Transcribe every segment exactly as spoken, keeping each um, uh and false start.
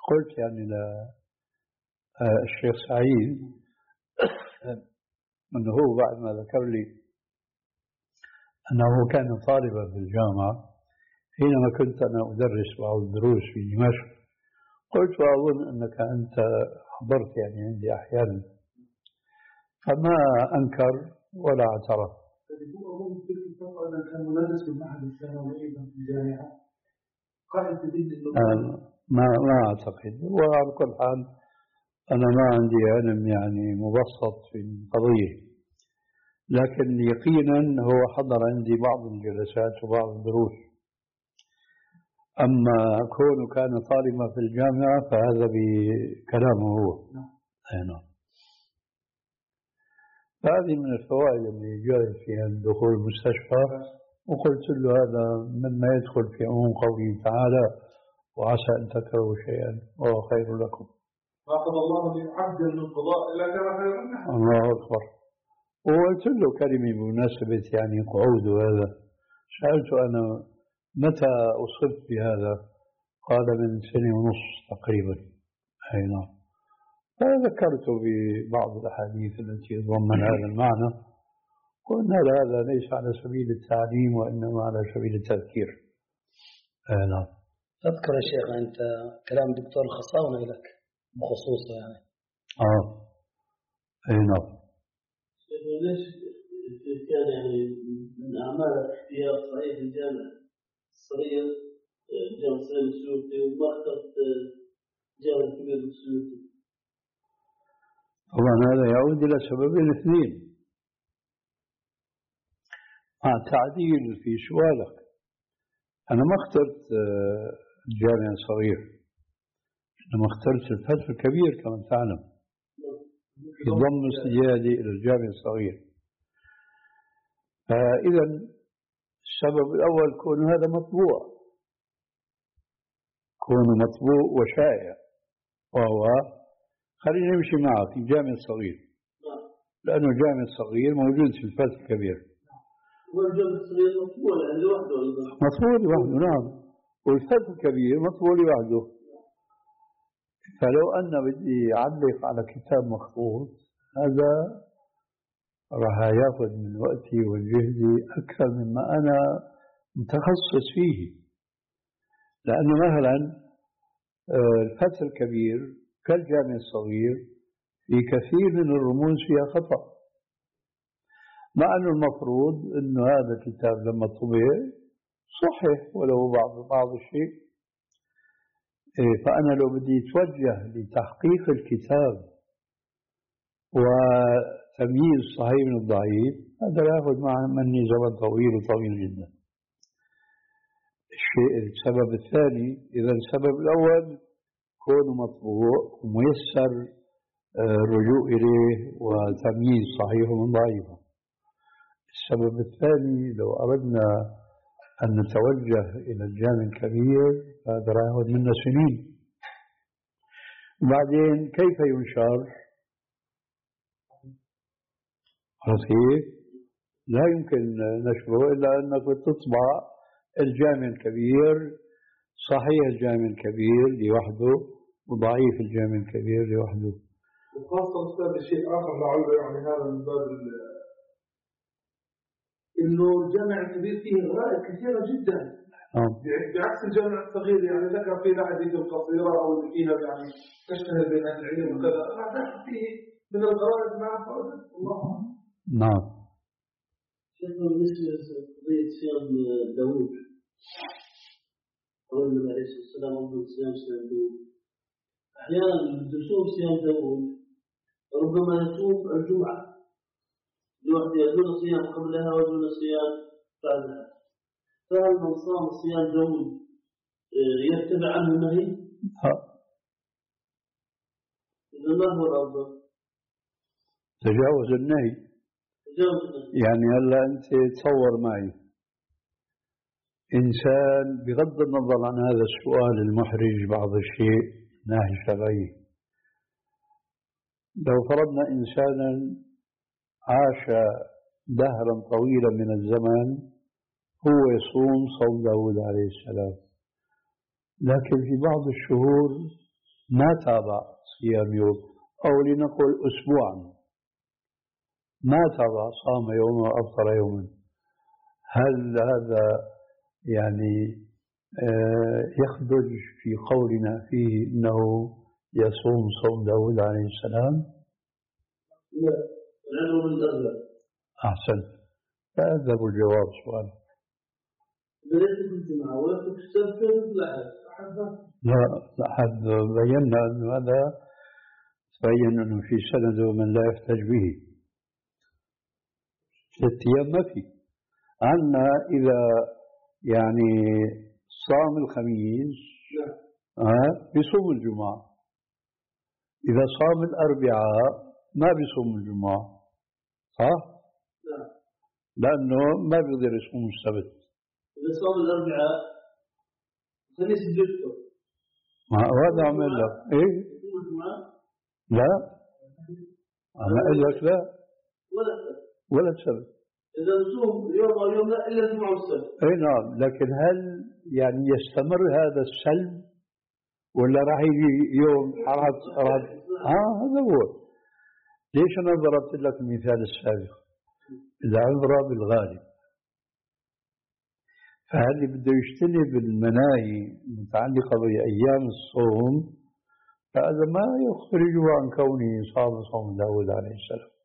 قلت يعني للشيخ سعيد أنه هو بعد ما ذكر لي أنه كان طالبا في الجامعة حينما كنت أنا أدرس بعض الدروس في دمشق، قلت وأظن أنك أنت حضرت يعني عندي أحيانا، فما أنكر ولا اعترف. أظن في تلك الفترة أنا كان مدرس في المعهد الثانوي أيضا في الجامعة قاعد تدين ما ما أعتقد. وعلى كل حال أنا ما عندي علم يعني مبسط في القضية، لكن يقينا هو حضر عندي بعض الجلسات وبعض الدروس. أما كونه كان طالبا في الجامعة فهذا بكلامه هو. نعم. هذه من الفوائد اللي جاءت فيها دخول المستشفى، وقلت له هذا مما يدخل في عموم قوله تعالى وعسى أن تكرهوا شيئا وهو خير لكم. فقد الله عبدا من القضاء إلى كما خير منه. الله أكبر. وقلت له كلمة بمناسبة يعني قعود هذا، سألته أنا متى أصبت بهذا؟ قال من سنة ونص تقريبا. أي نعم. فذكرت ببعض الأحاديث التي تضمن هذا المعنى، وأن هذا ليس على سبيل التعليم وإنما على سبيل التذكير. أي نعم. أذكر يا شيخ أنت كلام دكتور الخصاونة لك بخصوصه يعني. آه. أي نعم. ليش كان يعني من أعمال اختيار صحيح الجامع الصغير جامع الصغير السيوطي وما اخترت جامع الكبير السيوطي؟ طبعا هذا يعود إلى سببين اثنين مع تعديل في سؤالك. أنا ما اخترت الجامع الصغير، إنما اخترت الفتح الكبير كما تعلم يضم استجادي إلى الجامع الصغير. فإذا السبب الأول كون هذا مطبوع، كون مطبوع وشائع، وهو خلينا نمشي معه في الجامع الصغير، لأنه الجامع الصغير موجود في الفتح الكبير. والجامع الصغير مطبوع لوحده، مطبوع لوحده نعم، والفتح الكبير مطبوع لوحده. فلو أن بدي أعلق على كتاب مخطوط هذا راح ياخذ من وقتي وجهدي أكثر مما أنا متخصص فيه، لأن مثلا الفتح الكبير كالجامع الصغير في كثير من الرموز فيها خطأ، مع أنه المفروض أنه هذا الكتاب لما طبع صحيح ولو بعض بعض الشيء. فأنا لو بدي أتوجه لتحقيق الكتاب وتمييز الصحيح من الضعيف هذا يأخذ مني زمن طويل وطويل جدا. الشيء السبب الثاني، إذا السبب الأول كونه مطبوع وميسر الرجوع إليه وتمييز صحيح من ضعيف. السبب الثاني لو أردنا أن نتوجه إلى الجامع الكبير هذا يأخذ منا سنين. وبعدين كيف ينشر؟ كيف؟ لا يمكن نشره إلا أنك تطبع الجامع الكبير، صحيح الجامع الكبير لوحده وضعيف الجامع الكبير لوحده. وخاصة أستاذ شيء آخر لعله يعني هذا من باب إنه الجامع الكبير فيه غرائب كثيرة جدا. نعم. بعكس الجامع الصغير يعني ذكر فيه الأحاديث القصيرة أو اللي فيها يعني تشتهر بين أهل العلم وكذا، هذا فيه من الغرائب مع فائدة الله. نعم. شيخ بالنسبة لقضية صيام داوود، قول النبي عليه الصلاة والسلام أفضل صيام صيام داوود. أحيانا تصوم صيام داوود ربما يصوم الجمعة لوحدها دون صيام قبلها ودون صيام بعدها، فهل من صام صيام داوود يتبع عنه النهي؟ إذا ما هو الأفضل؟ تجاوز النهي. تجاوز النهي. يعني هلا أنت تصور معي إنسان بغض النظر عن هذا السؤال المحرج بعض الشيء ناهي شرعي، لو فرضنا إنسانا عاش دهرا طويلا من الزمن هو يصوم صوم داود عليه السلام، لكن في بعض الشهور ما تابع صيام يوم أو لنقل أسبوعا ما تابع صام يوما وأفطر يوما، هل هذا يعني يخرج في قولنا فيه أنه يصوم صوم داود عليه السلام؟ لا، لأنه من الأغلب. أحسن، فأذهب الجواب سؤال. ليس في الجمعة ولا في السبت ولا في الأحد. لا، أحد بينا أن هذا تبين أنه في سند من لا يحتج به. ست أيام ما في. عنا إذا يعني صام الخميس آه بيصوم الجمعة، إذا صام الأربعاء ما بيصوم الجمعة، صح؟ لا، لأنه ما بيقدر يصوم السبت. إذا صام الأربعاء خميس بيفطر. ما هذا عمل لك إيه؟ يصوم الجمعة؟ لا، أنا أقول لك لا ولا السبت. ولا السبت. إذا نصوم يوم أو يوم لا إلا الجمعة والسبت. أي نعم، لكن هل يعني يستمر هذا السلب ولا راح يجي يوم حرات حرات؟ آه هذا هو. ليش أنا ضربت لك المثال السابق؟ العبرة بالغالب. فهذا بده يجتنب المناهي المتعلقة بأيام الصوم، فهذا ما يخرجه عن كونه صام صوم داود عليه السلام.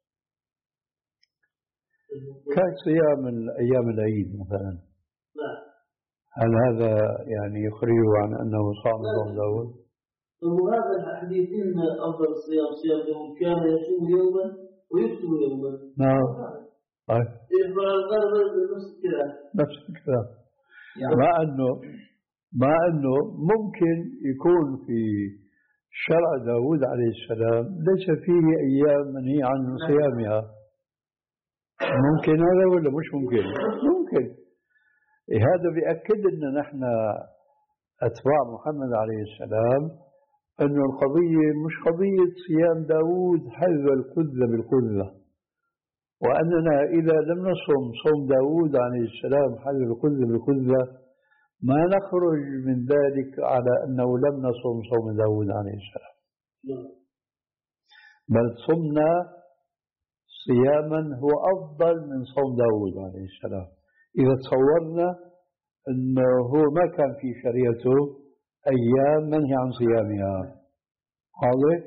كصيام أيام العيد مثلا، هل هذا يعني يخرجه عن أنه صام صوم داود؟ وهذا الحديث إن أفضل الصيام صيام داود، كان يصوم يوما ويفطر يوما. نعم. طيب. يفطر على الغالب نفس الكلام. نفس الكلام. مع أنه مع أنه ممكن يكون في شرع داود عليه السلام ليس فيه أيام منهي عن صيامها. ممكن هذا ولا مش ممكن؟ ممكن. هذا بيأكد أن نحن أتباع محمد عليه السلام أن القضية مش قضية صيام داود حذو القذة بالقذة، وأننا إذا لم نصم صوم داود عليه السلام حذو القذة بالقذة ما نخرج من ذلك على أنه لم نصم صوم داود عليه السلام، بل صمنا صياما هو أفضل من صوم داود عليه السلام إذا تصورنا أنه هو ما كان في شريعته أيام منهي عن صيامها. واضح؟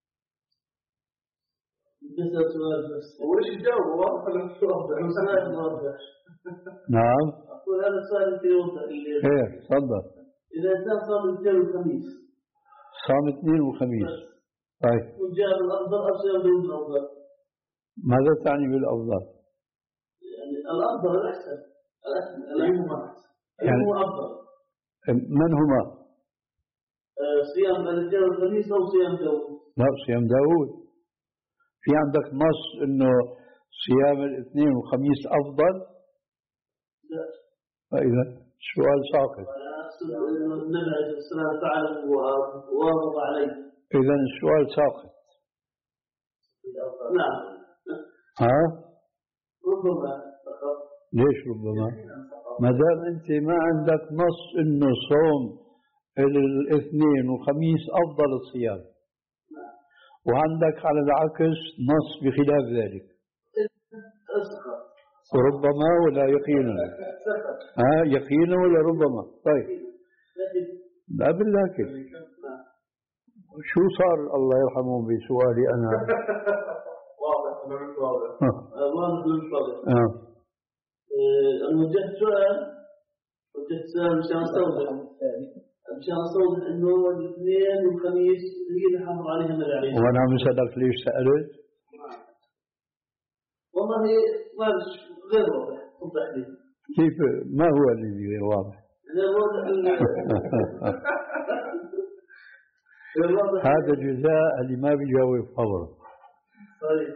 وإيش الجو واضح ولا مش واضح؟ نعم. أقول هذا السؤال في يوضح. خير، تفضل. إذا كان صام الاثنين والخميس. صام اثنين وخميس. طيب. وجاء الأفضل أو صيام داود الأفضل؟ ماذا تعني بالأفضل؟ يعني الأفضل الأحسن. الأحسن يعني هو أفضل. من هما؟ آه صيام الاثنين والخميس أو صيام داود؟ لا، صيام داود. في عندك نص إنه صيام الاثنين والخميس أفضل؟ لا. فإذا السؤال ساقط. النبي عليه الصلاة والسلام فعل وواظب عليه. إذا السؤال ساقط. نعم. ها؟ ربما. ليش ربما؟ ما دام أنت ما عندك نص إنه صوم الاثنين والخميس أفضل الصيام، وعندك على العكس نص بخلاف ذلك، وربما ولا يقينا؟ ها، يقينا ولا ربما؟ طيب، لا بالله. شو صار الله يرحمه بسؤالي أنا؟ واضح ولا مش واضح؟ واضح ولا مش واضح؟ اه. أنا وجهت سؤال، وجهت سؤال مشان أستوضح، مشان أستوضح إنه الاثنين والخميس هي اللي حافظ عليها النبي عليه الصلاة والسلام. وأنا عم أسألك ليش سألت؟ والله ما غير واضح، وضح لي. كيف؟ ما هو اللي غير واضح؟ غير واضح. هذا جزاء اللي ما بيجاوب فورا. طيب.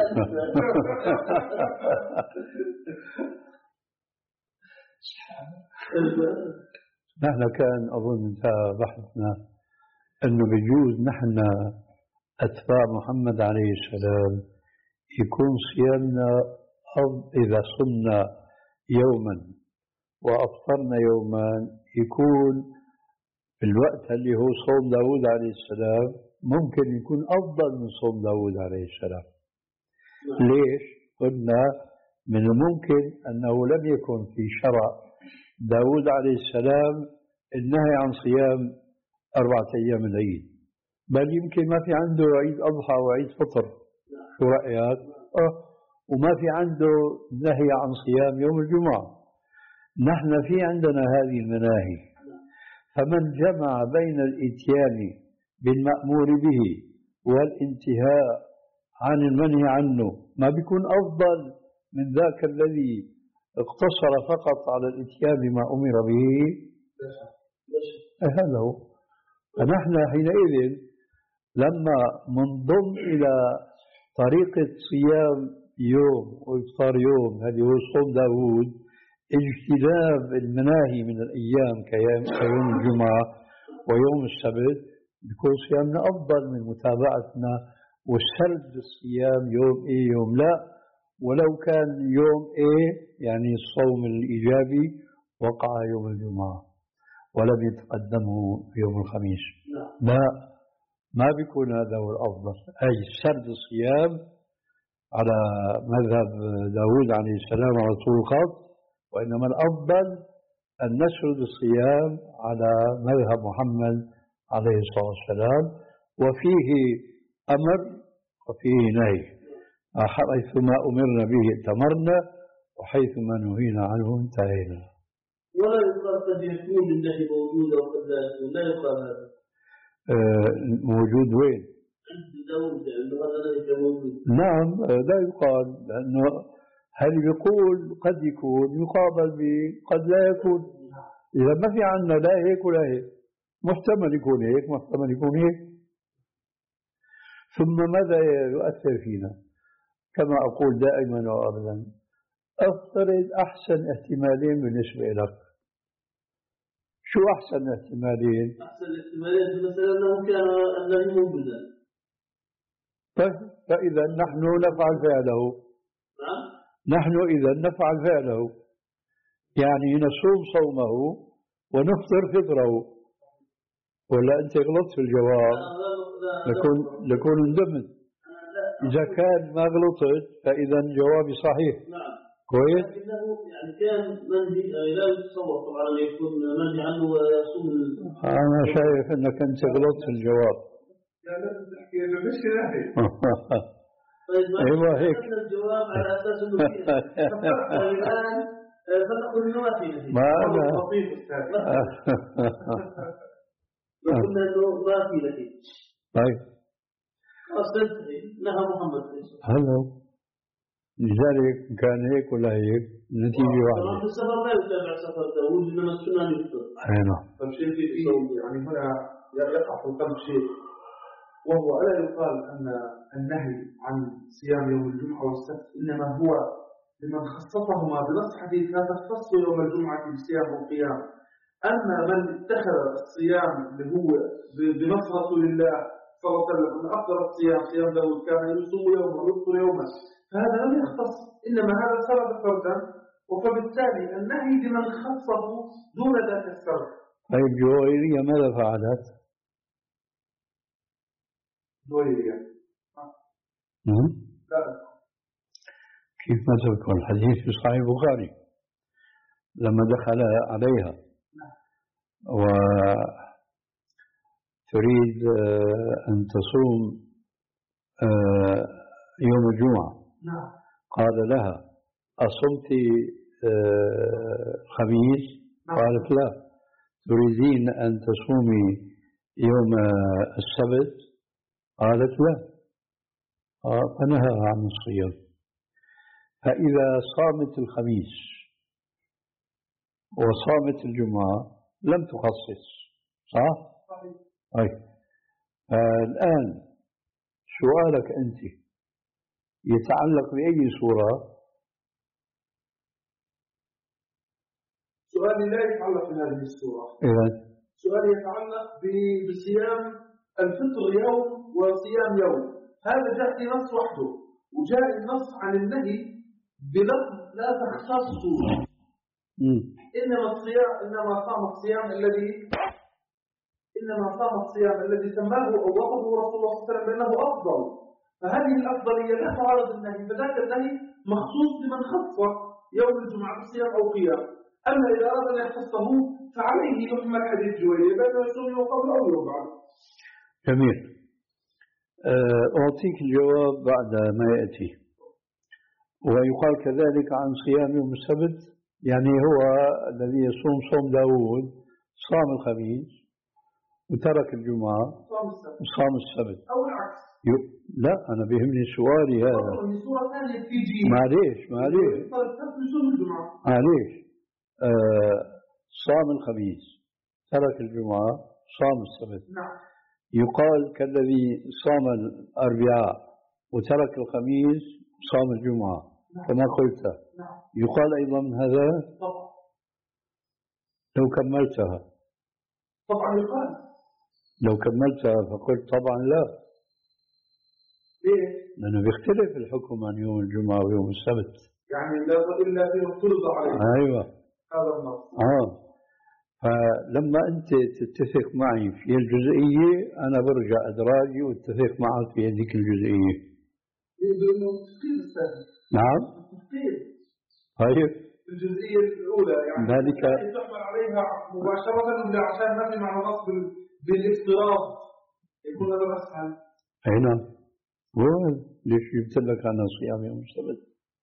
نحن كان أظن انتهى بحثنا أنه بيجوز نحن أتباع محمد عليه السلام يكون صيامنا إذا صمنا يوما وأفطرنا يوما يكون في الوقت اللي هو صوم داود عليه السلام ممكن يكون أفضل من صوم داود عليه السلام. ليش؟ قلنا من الممكن أنه لم يكن في شرع داود عليه السلام النهي عن صيام أربعة أيام العيد، بل يمكن ما في عنده عيد أضحى وعيد فطر. شو رأيك؟ أه وما في عنده نهي عن صيام يوم الجمعة. نحن في عندنا هذه المناهي، فمن جمع بين الإتيان بالمأمور به والانتهاء عن المنهي عنه ما بيكون أفضل من ذاك الذي اقتصر فقط على الاتيان بما أمر به. هذا هو. فنحن حينئذ لما منضم إلى طريقة صيام يوم وإفطار يوم، هذه هو صوم داود، اجتناب المناهي من الأيام كيوم الجمعة ويوم السبت، بيكون صيامنا أفضل من متابعتنا وسرد الصيام يوم إيه يوم لا. ولو كان يوم إيه يعني الصوم الإيجابي وقع يوم الجمعة ولم يتقدمه يوم الخميس، لا ما بيكون هذا هو الأفضل، أي سرد الصيام على مذهب داود عليه السلام على طول الخط، وإنما الأفضل أن نسرد الصيام على مذهب محمد عليه الصلاة والسلام، وفيه أمر وفيه نهي، حيثما أمرنا به ائتمرنا وحيثما نهينا عنه انتهينا. ولا يقال قد يكون النهي موجود أو قد لا يكون، لا يقال هذا. آه موجود وين؟ عند داود عند هذا النهي موجود. نعم لا يقال، لأنه هل يقول قد يكون يقابل بقد لا يكون. إذا ما في عنا لا هيك ولا هيك، محتمل يكون هيك محتمل يكون هيك. ثم ماذا يؤثر فينا؟ كما أقول دائما وأبدا، أفترض أحسن احتمالين بالنسبة لك. شو أحسن احتمالين؟ أحسن احتمالين مثلا أنه كان النهي موجودا. طيب فإذا نحن نفعل فعله. نعم. نحن إذا نفعل فعله، يعني نصوم صومه ونفطر فطره. ولا أنت غلطت في الجواب؟ لكون لكون اندمت. إذا كان ما غلطت فإذا جوابي صحيح. نعم. كويس؟ لكنه يعني كان منهي لا يتصور طبعا أن يكون منهي عنه ويصوم. أنا شايف أنك أنت غلطت في الجواب. لا لازم تحكي له مش نهي. طيب أيوة هيك. الجواب على أساس أنه الآن فنقول إنه ما في نهي. ما أنا. لطيف أستاذ. قلنا إنه ما في نهي. طيب. أصلاً نهى محمد. هلا. لذلك كان هيك ولا هيك النتيجة واحدة. طبعاً في السفر لا يتابع سفر داود إنما السنة يفطر. أي نعم. طيب شيء في يعني هنا يقع في القلب شيء، وهو ألا يقال أن النهي عن صيام يوم الجمعة والسبت إنما هو لمن خصصهما بنص حديث لا تختص يوم الجمعة بصيام وقيام، أما من اتخذ الصيام اللي هو بنص رسول الله صلى الله عليه وسلم أن أفضل الصيام صيام داود كان يصوم يوما ويفطر يوما، فهذا لم يختص، إنما هذا سرد فردا، وفبالتالي النهي لمن خصه دون ذاك السرد. طيب جويرية ماذا فعلت؟ جويرية كيف ما تذكر الحديث في صحيح البخاري لما دخل عليها وتريد أن تصوم يوم الجمعة، قال لها أصمت الخميس؟ قالت لا. تريدين أن تصومي يوم السبت؟ قالت لا. فنهى عن الصيام. فإذا صامت الخميس وصامت الجمعة لم تخصص، صح؟ طيب الآن سؤالك أنت يتعلق بأي صورة؟ سؤالي لا يتعلق بهذه الصورة. إذن سؤالي يتعلق بصيام الفطر يوم وصيام يوم، هذا جاء في نص وحده، وجاء النص عن النهي بلفظ لا تختصوا، إنما الصيام إنما صام الصيام الذي إنما صام الصيام الذي سماه أو وصفه رسول الله صلى الله عليه وسلم بأنه أفضل، فهذه الأفضلية لا تعارض النهي، فذاك النهي مخصوص لمن خص يوم الجمعة بالصيام أو قيام. أما إذا أراد أن يخصه فعليه يحمل حديث جويرية بأنه يصوم يوم قبل أو يوم بعد. جميل. أعطيك الجواب بعد ما يأتي. ويقال كذلك عن صيام يوم السبت، يعني هو الذي يصوم صوم داود صام الخميس وترك الجمعة وصام السبت أو العكس. لا أنا بيهمني سؤالي هذا. معليش معليش معليش آه صام الخميس ترك الجمعة صام السبت. نعم. يقال كالذي صام الأربعاء وترك الخميس صام الجمعة. نعم. كما قلت. نعم. يقال أيضا هذا طبعا. لو كملتها طبعا يقال لو كملتها فقلت طبعا لا. ليه؟ لأنه بيختلف الحكم عن يوم الجمعة ويوم السبت. يعني لا إلا فيه فرض عليه. أيوة. هذا النص. آه. فلما أنت تتفق معي في الجزئية أنا برجع أدراجي واتفق معك في هذيك الجزئية. نعم. طيب. الجزئية الأولى يعني ذلك تحمل عليها مباشرة عشان ما في معنى نص بالافتراض يكون هذا أسهل. أي نعم. ليش جبت لك عن صيام يوم السبت؟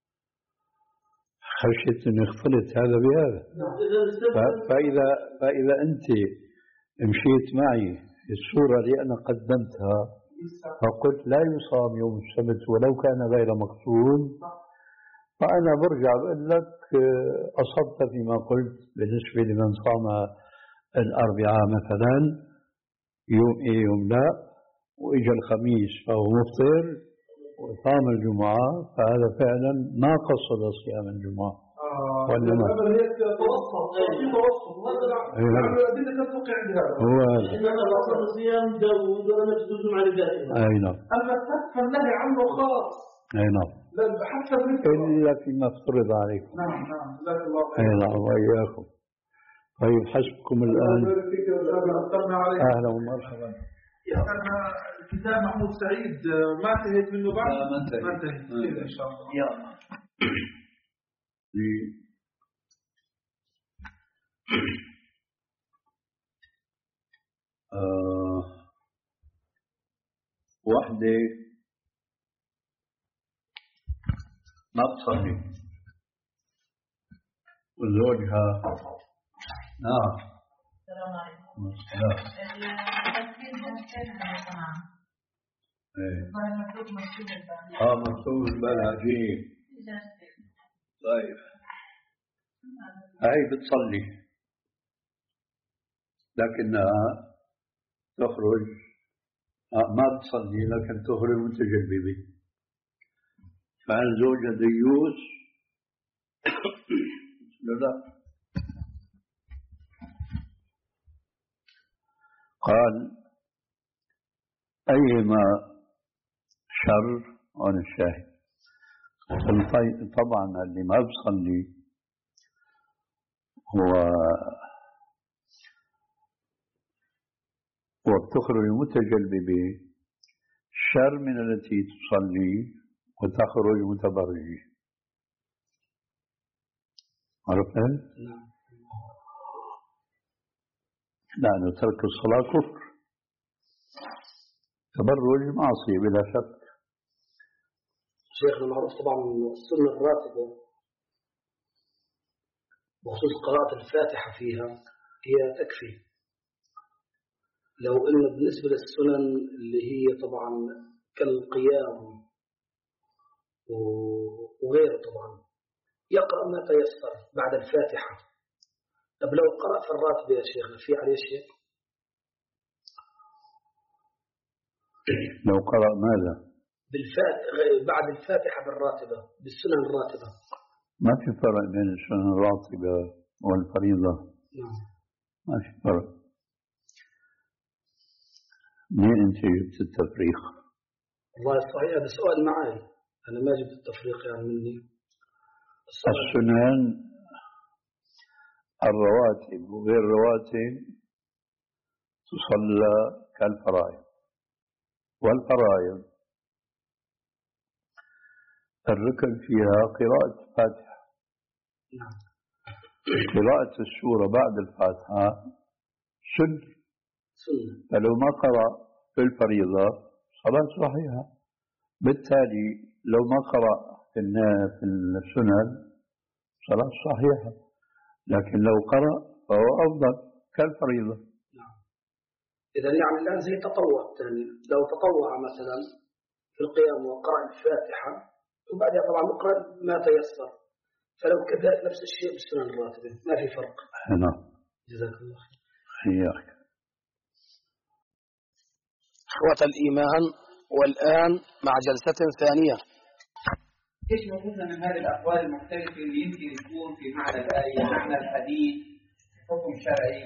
خشيت أن يختلط هذا بهذا. فإذا فإذا أنت مشيت معي في الصورة اللي أنا قدمتها فقلت لا يصام يوم السبت ولو كان غير مقصود، فأنا برجع بقول لك أصبت فيما قلت بالنسبة لمن صام الأربعاء مثلا يوم إيه يوم لا، وإجا الخميس فهو مفطر وصام الجمعة، فهذا فعلا ما قصد صيام الجمعة. آه وإنما هي توسط في توسط الأدلة تتوقع عند هذا. هو إنما قصد صيام داوود ونفس الجمعة لذاته. أي نعم. أما الفتح النهي عنه خاص. أي نعم. حتى إلا فيما افترض عليكم. نعم نعم. جزاك الله خير. أي نعم وإياكم. طيب حسبكم الآن. أهلا ومرحبا. يسألنا الكتاب محمود سعيد ما انتهيت منه بعد؟ لا ما انتهيت. ما انتهيت إن شاء الله. يلا. آه وحدة ما تصلي وزوجها نعم. السلام عليكم. السلام. التفسير مختلف عن الصنعة. ايه. مكتوب مكتوب الباب. اه مكتوب البلاجين. طيب. هاي بتصلي لكنها تخرج آه ما تصلي لكن تخرج متجلبة، فهل زوجها ديوس؟ لا. قال أيما شر عن الشاهد. طبعا اللي ما بصلي هو وبتخرج متجلبة شر من التي تصلي وتخرج متبرجة. عرفت؟ نعم. لأنه ترك الصلاة كفر، تبرج معصية بلا شك. شيخنا معروف طبعا السنة الراتبة بخصوص قراءة الفاتحة فيها هي تكفي، لو إن بالنسبة للسنن اللي هي طبعا كالقيام وغيره طبعا يقرأ ما تيسر بعد الفاتحة. طب لو قرأ في الراتبة يا شيخنا في عليه شيء؟ لو قرأ ماذا؟ بالفاتحة بعد الفاتحة بالراتبة بالسنن الراتبة. ما في فرق بين السنن الراتبة والفريضة. نعم. ما في فرق. منين أنت جبت التفريق؟ والله صحيح هذا سؤال معي، أنا ما جبت التفريق يعني مني. السنن الرواتب وغير الرواتب تصلى كالفرائض. والفرائض الركن فيها قراءة الفاتحة. قراءة السورة بعد الفاتحة سنة، فلو ما قرأ في الفريضة صلاة صحيحة. بالتالي لو ما قرأ في السنن صلاة صحيحة، لكن لو قرأ فهو أفضل كالفريضة. إذا يعني الآن زي تطوع، لو تطوع مثلا في القيام وقرأ الفاتحة وبعدها طبعا يقرأ ما تيسر، فلو كذلك نفس الشيء بالسنن الراتبة ما في فرق. نعم. جزاك الله خير. حياك. إخوة الإيمان، والآن مع جلسة ثانية. ايش موقفنا من هذه الأقوال المختلفة اللي يمكن تكون في معنى الآية، معنى الحديث، حكم شرعي؟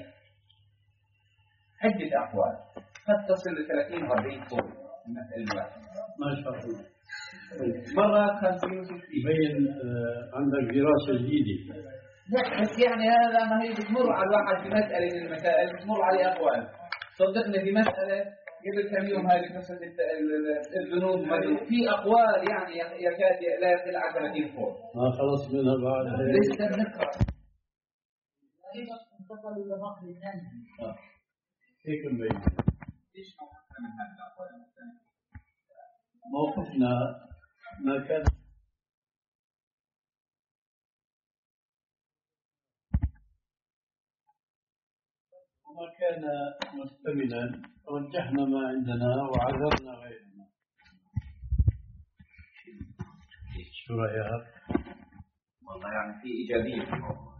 عدة أقوال قد تصل ل ثلاثين و أربعين قول المسألة الواحدة. ما شاء الله. مرة خمسين وستين. يبين عندك دراسة جديدة. لا بس يعني هذا ما هي بتمر على الواحد في مسألة من المسائل بتمر عليه أقوال. صدقني في مسألة قبل كم يوم هذه قصة الذنوب في أقوال يعني يكاد لا يقل عن ثلاثين قول. ما خلص منها بعد. لسه بنقرأ. كيف انتقل إلى نقل النهي؟ هيك نبين. ايش موقفنا من هذه الأقوال المختلفة؟ موقفنا ما كان وما كان مستملا وجهنا ما عندنا وعذرنا غيرنا. شو رأيك؟ والله يعني في إيجابية في الموضوع.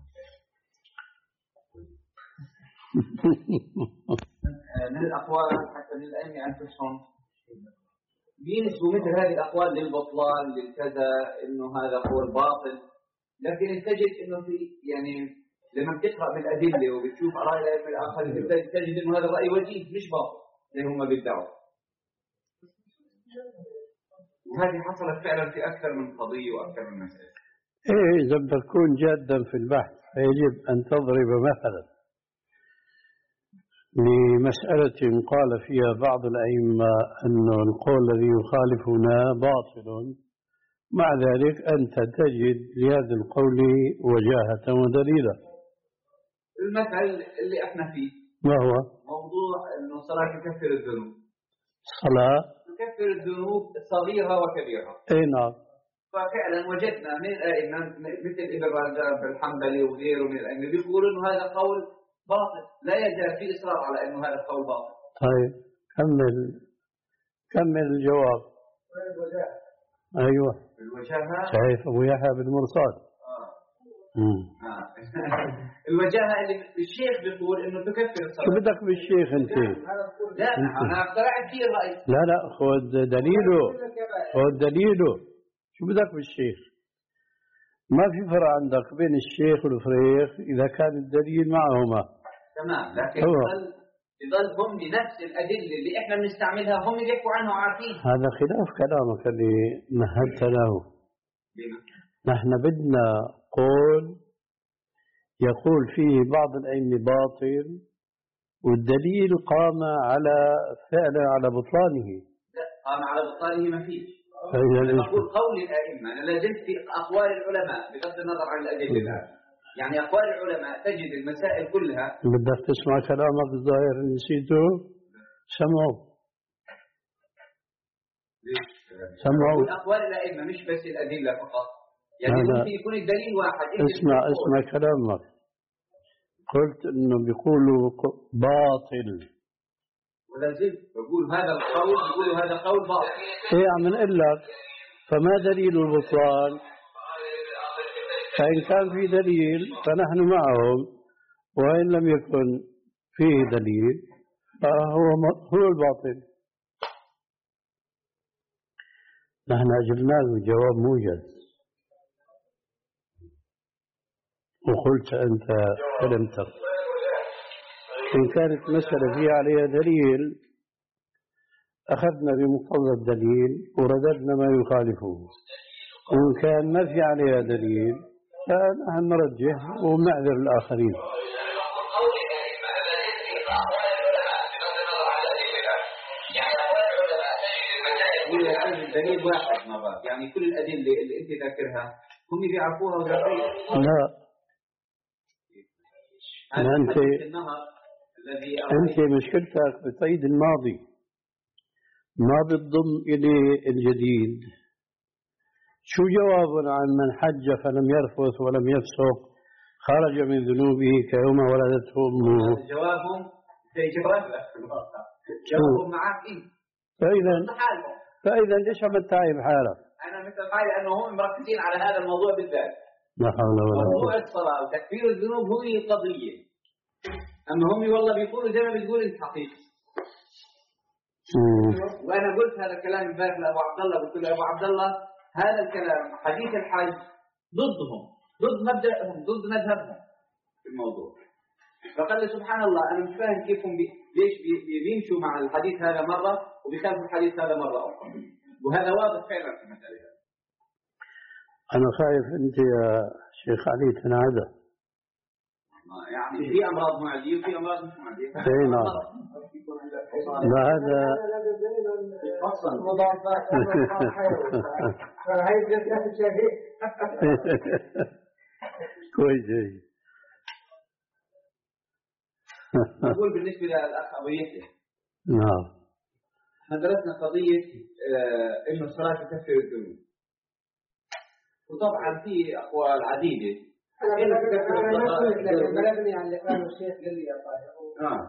من الأقوال حتى للأئمة أنفسهم بينسبوا مثل هذه الأقوال للبطلان للكذا، إنه هذا قول باطل، لكن تجد إنه في يعني لما بتقرأ بالأدلة وبتشوف آراء الأئمة الآخرين تجد إنه هذا الرأي وجيه مش باطل زي هم بيدعوا. وهذه حصلت فعلا في أكثر من قضية وأكثر من مسألة. إيه، إذا بدك تكون جادا في البحث فيجب أن تضرب مثلا لمسألة قال فيها بعض الأئمة أن القول الذي يخالفنا باطل، مع ذلك أنت تجد لهذا القول وجاهة ودليلا. المثل اللي احنا فيه ما هو؟ موضوع انه الصلاة تكفر الذنوب. الصلاة تكفر الذنوب صغيرة وكبيرة. اي نعم. ففعلا وجدنا من الائمة مثل ابن رجب الحنبلي وغيره من الائمة بيقولوا انه هذا قول باطل، لا يزال في اصرار على انه هذا القول باطل. طيب كمل كمل الجواب. الوجاهة. ايوه. الوجاهة. شايف ابو يحيى بن مرصاد. آه. الوجاهة اللي الشيخ بيقول انه تكفر الصلاة. شو بدك بالشيخ انت؟ لا انا اقترعت فيه الرأي. لا لا خذ دليله، خذ دليله. شو بدك بالشيخ؟ ما في فرق عندك بين الشيخ والفريق إذا كان الدليل معهما. تمام، لكن يظل يظل هم بنفس الأدلة اللي إحنا بنستعملها هم يحكوا عنه عارفين. هذا خلاف كلامك اللي مهدت له. نحن بدنا قول يقول فيه بعض الأئمة باطل والدليل قام على فعلا على بطلانه. لا، قام على بطلانه ما فيش. فإذا نقول قول الأئمة، أنا لازلت في أقوال العلماء بغض النظر عن الأدلة الآن. يعني أقوال العلماء تجد المسائل كلها. بدك تسمع كلامك الظاهر نسيته؟ سمعوا. سمعوا. أقوال الأئمة مش بس الأدلة فقط. يعني ممكن يكون الدليل واحد. اسمع اسمع كلامك. قلت إنه بيقولوا باطل. ولا زلت بقول هذا القول بيقولوا هذا قول باطل. إيه عم نقول لك فما دليل البطلان؟ فإن كان في دليل فنحن معهم، وإن لم يكن فيه دليل فهو هو الباطل. نحن أجبنا له جواب موجز، وقلت أنت كلمتك إن كانت مسألة فيها عليها دليل أخذنا بمقتضى الدليل ورددنا ما يخالفه، وإن كان ما في عليها دليل فنحن نرجح ونعذر الآخرين. إلى الآن الدليل واحد مرات، يعني كل الأدلة اللي أنت ذاكرها هم بيعرفوها وذاكرين. لا أنت الذي أنت مشكلتك بتعيد الماضي، ما بتضم إلي الجديد. شو جوابنا عن من حج فلم يرفث ولم يفسق خرج من ذنوبه كيوم ولدته أمه؟ جوابهم زي جوابك، جوابهم معك إيه؟ فإذا فإذا ليش عم تتعب حالك؟ أنا مثل معي لأنه هم مركزين على هذا الموضوع بالذات. لا حول ولا قوة. موضوع الصلاة وتكفير الذنوب هو قضية، أما هم والله بيقولوا زي ما بتقول أنت حقيقي. وأنا قلت هذا الكلام امبارح لأبو عبد الله، قلت له أبو عبد الله هذا الكلام حديث الحج ضدهم، ضد مبدأهم، ضد مذهبهم في الموضوع. فقال لي سبحان الله أنا مش فاهم كيف هم بي... ليش بي... بيمشوا مع الحديث هذا مرة وبيخالفوا الحديث هذا مرة أخرى، وهذا واضح فعلا في المسألة. أنا خايف أنت يا شيخ علي تنعدى. يعني في أمراض معدية وفي أمراض مش معدية. أي نعم. لا هذا كويس. أقول بالنسبة للأخ أبو يحيى. نعم. احنا درسنا قضية آه إنه الصلاة تكفر الذنوب. وطبعا في أقوال عديدة. أنا بلغني عن اللي قاله الشيخ قال لي يا طاهر. نعم.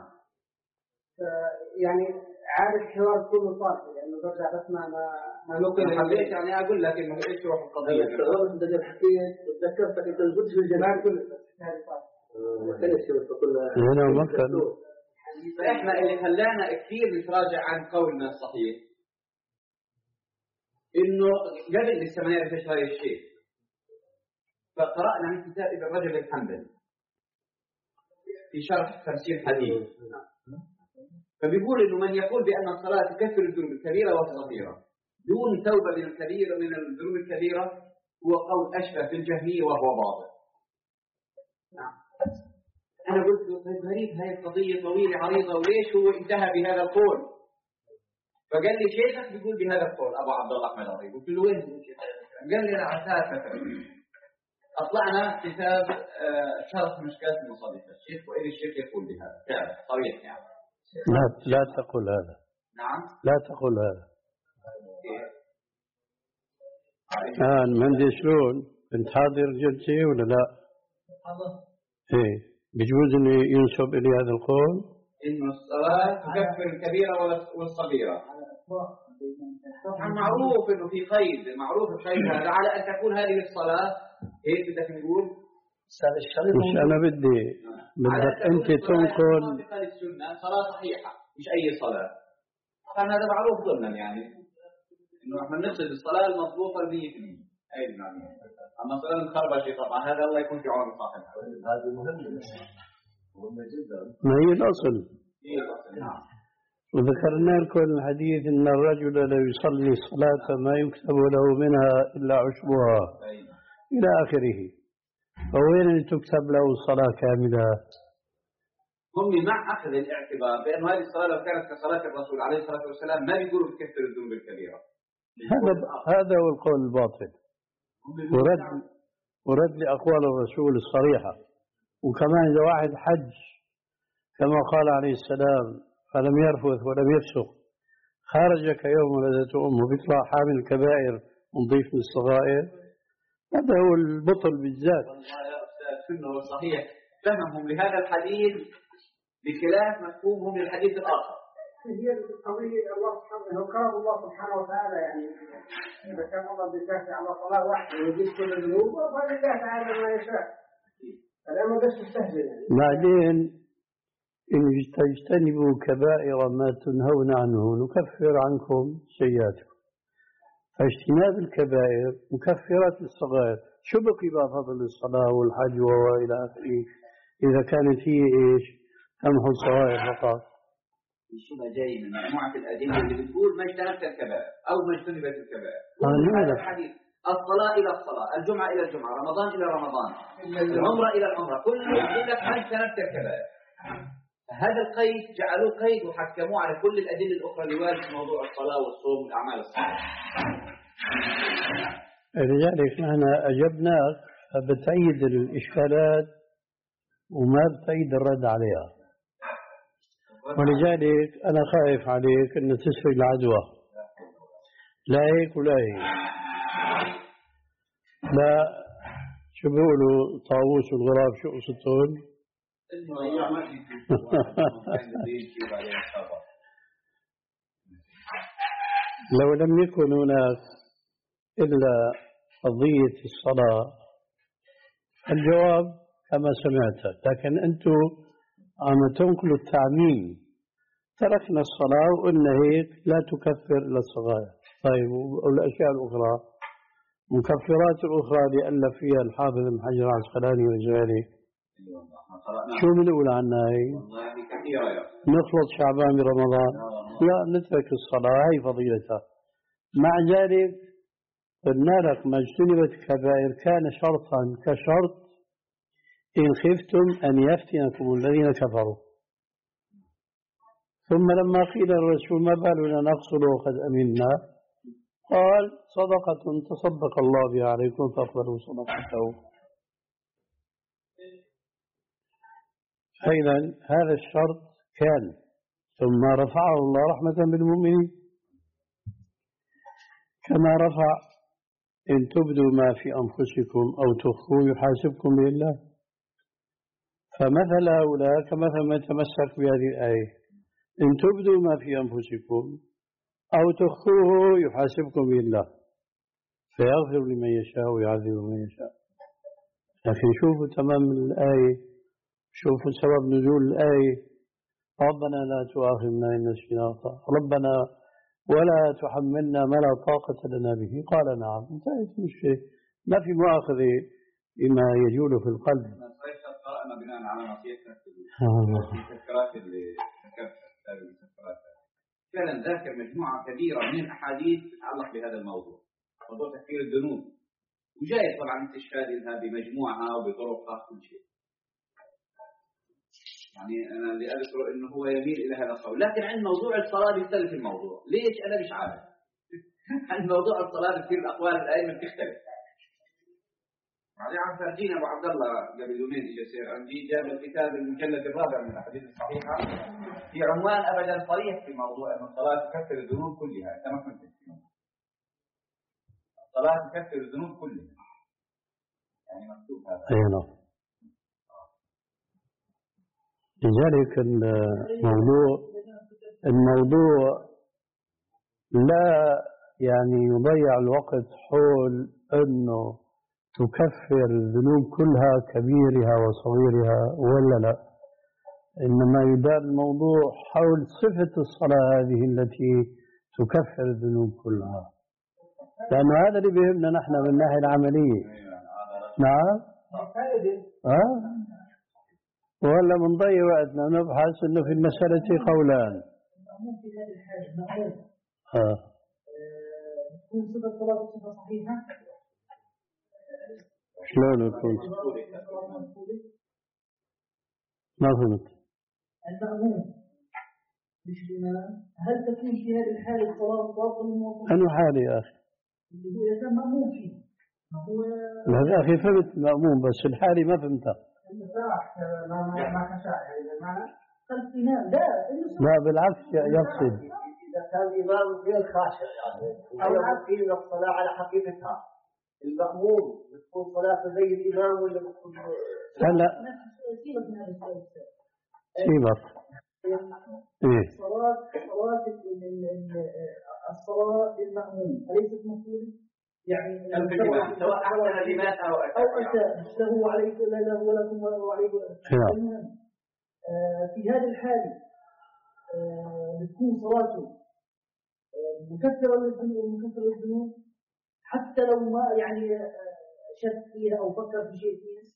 يعني عارف الحوار كله طاقة لأنه برجع بسمع ما ما نقل. حبيت يعني أقول لك إنه إيش روح القضية. استغربت أنت جاب حكيت وتذكرتك أنت القدس في الجمال كله هذه طاقة. هنا مكة. فإحنا اللي خلانا كثير نتراجع عن قولنا الصحيح إنه قبل لسه ما نعرف إيش هذا الشيء، فقرأنا من كتاب ابن رجب الحنبلي في شرح تفسير حديث، فبيقول إنه من يقول بأن الصلاة تكفر الذنوب الكبيرة والصغيرة دون توبة من الكبيرة من الذنوب الكبيرة هو قول أشبه بالجهمية وهو باطل. نعم. أنا قلت له طيب غريب هاي القضية طويلة عريضة وليش هو انتهى بهذا القول؟ فقال لي شيخك بيقول بهذا القول أبو عبد الله أحمد عطية. قلت له وين؟ قال لي أنا عساك مثلا. أطلعنا كتاب شرح مشكلات المصادفة الشيخ وإلي الشيخ يقول بهذا فعلا صريح يعني. لا لا تقول هذا. نعم. لا تقول هذا. الآن مهندس شلون؟ أنت حاضر جلسة ولا لا؟ إيه بجوز إنه ينسب إلي هذا القول؟ إنه الصلاة تكفر الكبيرة والصغيرة. طبعا معروف إنه في قيد، معروف القيد هذا على أن تكون هذه الصلاة هيك بدك نقول. مش أنا بدي بدك أنت تنقل. السنة صلاة صحيحة مش أي صلاة. طبعا هذا معروف ضمنا يعني إنه إحنا نقصد الصلاة المضبوطة المية في المية. أي نعم. أما صلاة الخربشة طبعا هذا الله يكون في عون صاحبها. هذا مهم مهم جدا. ما هي الأصل. هي الأصل نعم. وذكرنا لكم الحديث إن الرجل لا يصلي صلاة ما يكتب له منها إلا عشرها إلى آخره. فوين تكتب له الصلاة كاملة؟ هم مع أخذ الاعتبار بأن هذه الصلاة لو كانت كصلاة الرسول عليه الصلاة والسلام ما بيقولوا بكفر الذنوب الكبيرة. هذا هذا هو القول الباطل. ورد ورد لأقوال الرسول الصريحة. وكمان إذا واحد حج كما قال عليه السلام فلم يرفث ولم يفسق خرج كيوم ولدته أمه بيطلع حامل الكبائر ونضيف من الصغائر. هذا هو البطل بالذات. السنة والصحيح فهمهم لهذا الحديث بخلاف مفهومهم للحديث الآخر. هي القضية الله سبحانه وكرم الله سبحانه وتعالى يعني إذا كان الله بيكافئ على صلاة واحدة ويجيب كل الذنوب فبيكافئ على ما يشاء. الأمر ده مستهزئ يعني. بعدين إن تجتنبوا كبائر ما تنهون عنه نكفر عنكم سيئاتكم. فاجتناب الكبائر مكفرات الصغائر. شو بقي بعد فضل الصلاة والحج وإلى آخره إذا كانت هي إيش تمحو الصغائر فقط. الشبه جاي من مجموعة الأدلة اللي بتقول ما اجتنبت الكبائر أو ما اجتنبت الكبائر. هذا الحديث الصلاة إلى الصلاة، الجمعة إلى الجمعة، رمضان إلى رمضان، العمرة إلى العمرة، كله يقول لك ما اجتنبت الكبائر. هذا القيد جعلوه قيد وحكموه على كل الأدلة الأخرى اللي واردة في موضوع الصلاة والصوم والأعمال الصالحة. لذلك نحن أجبناك فبتأيد الإشكالات وما بتأيد الرد عليها، ولذلك أنا خايف عليك أن تسرق العدوى. لا هيك ولا هيك، لا شو بيقولوا طاووس والغراب شو قصتهم؟ لو لم يكن هناك إلا قضية الصلاة الجواب كما سمعت، لكن أنتم عم تنقلوا التعميم. تركنا الصلاة وقلنا هيك لا تكفر إلا الصغائر. طيب والأشياء الأخرى مكفرات الأخرى اللي ألف فيها الحافظ ابن حجر العسقلاني وغيره شو بنقول عنها هي؟ نخلص شعبان برمضان؟ لا، نترك الصلاة، هي فضيلتها. مع ذلك قلنا لك ما اجتنبت الكبائر كان شرطا كشرط إن خفتم أن يفتنكم الذين كفروا. ثم لما قيل الرسول ما بالنا نقصر وقد أمنا، قال صدقة تصدق الله بها عليكم فاقبلوا صدقته. فإذا هذا الشرط كان، ثم رفعه الله رحمة بالمؤمنين، كما رفع إن تبدوا ما في أنفسكم أو تخفوا يحاسبكم به الله. فمثل هؤلاء كمثل من تمسك بهذه الآية، إن تبدوا ما في أنفسكم أو تخفوه يحاسبكم به الله فيغفر لمن يشاء ويعذب من يشاء. لكن شوفوا تمام الآية، شوفوا سبب نزول الآية، ربنا لا تؤاخذنا إن نسينا ربنا ولا تحملنا ما لا طاقة لنا به. قال نعم، انتهت المشكلة، ما في مؤاخذة بما يجول في القلب. قرأنا بناء على نصيحتك في التذكارات اللي ذكرتها فعلا ذاكر مجموعة كبيرة من الأحاديث تتعلق بهذا الموضوع، موضوع تكفير الذنوب، وجاي طبعا استشهادها بمجموعها وبطرقها كل شيء. يعني أنا اللي أذكر إنه هو يميل إلى هذا القول، لكن عند موضوع الصلاة بيختلف الموضوع. ليش؟ أنا مش عارف. عند موضوع الصلاة بتصير الأقوال الأئمة بتختلف. يعني عم فرجينا أبو عبد الله قبل يومين إجا سير عندي جاب الكتاب المجلد الرابع من الأحاديث الصحيحة في عنوان أبدا صريح في موضوع أن الصلاة تكفر الذنوب كلها. كما كنت تسمع الصلاة تكفر الذنوب كلها، يعني مكتوب هذا. أيوة. لذلك الموضوع الموضوع لا يعني يضيع الوقت حول أنه تكفر الذنوب كلها كبيرها وصغيرها ولا لا، إنما يدار الموضوع حول صفة الصلاة هذه التي تكفر الذنوب كلها، لأن هذا اللي بيهمنا نحن من الناحية العملية. نعم. ها؟ ولا بنضيع وقتنا نبحث إنه في المسألة قولان. ممكن هذه الحاجة معقول. ها. تكون صفة الصلاة صفة صحيحة. شلون يكون؟ ما فهمت. المأمون مش الإمام، هل تكون في هذه الحالة الصلاة باطلة؟ أنه حالة يا أخي؟ اللي هو إذا كان مأمون فيه. هو. هذا أخي فهمت مأمون بس الحالة ما فهمتها. المساح ما ما ما خشع يعني بمعنى خلف إمام لا. لا بالعكس يقصد. إذا كان الإمام غير خاشع يعني أو يقيم الصلاة على حقيقتها، المأمون بتكون صلاته زي الإمام ولا بتكون؟ هلا. سيبك. إيه. صلاة صلاة الصلاة المأمون أليست مفروضة؟ يعني سواء أحسن الإمام أو أو أنت له عليك لا له ولكم وله عليكم. في هذه الحالة بتكون صلاته مكثرة للذنوب مكثرة للذنوب حتى لو ما يعني شك فيها أو فكر في شيء فيها.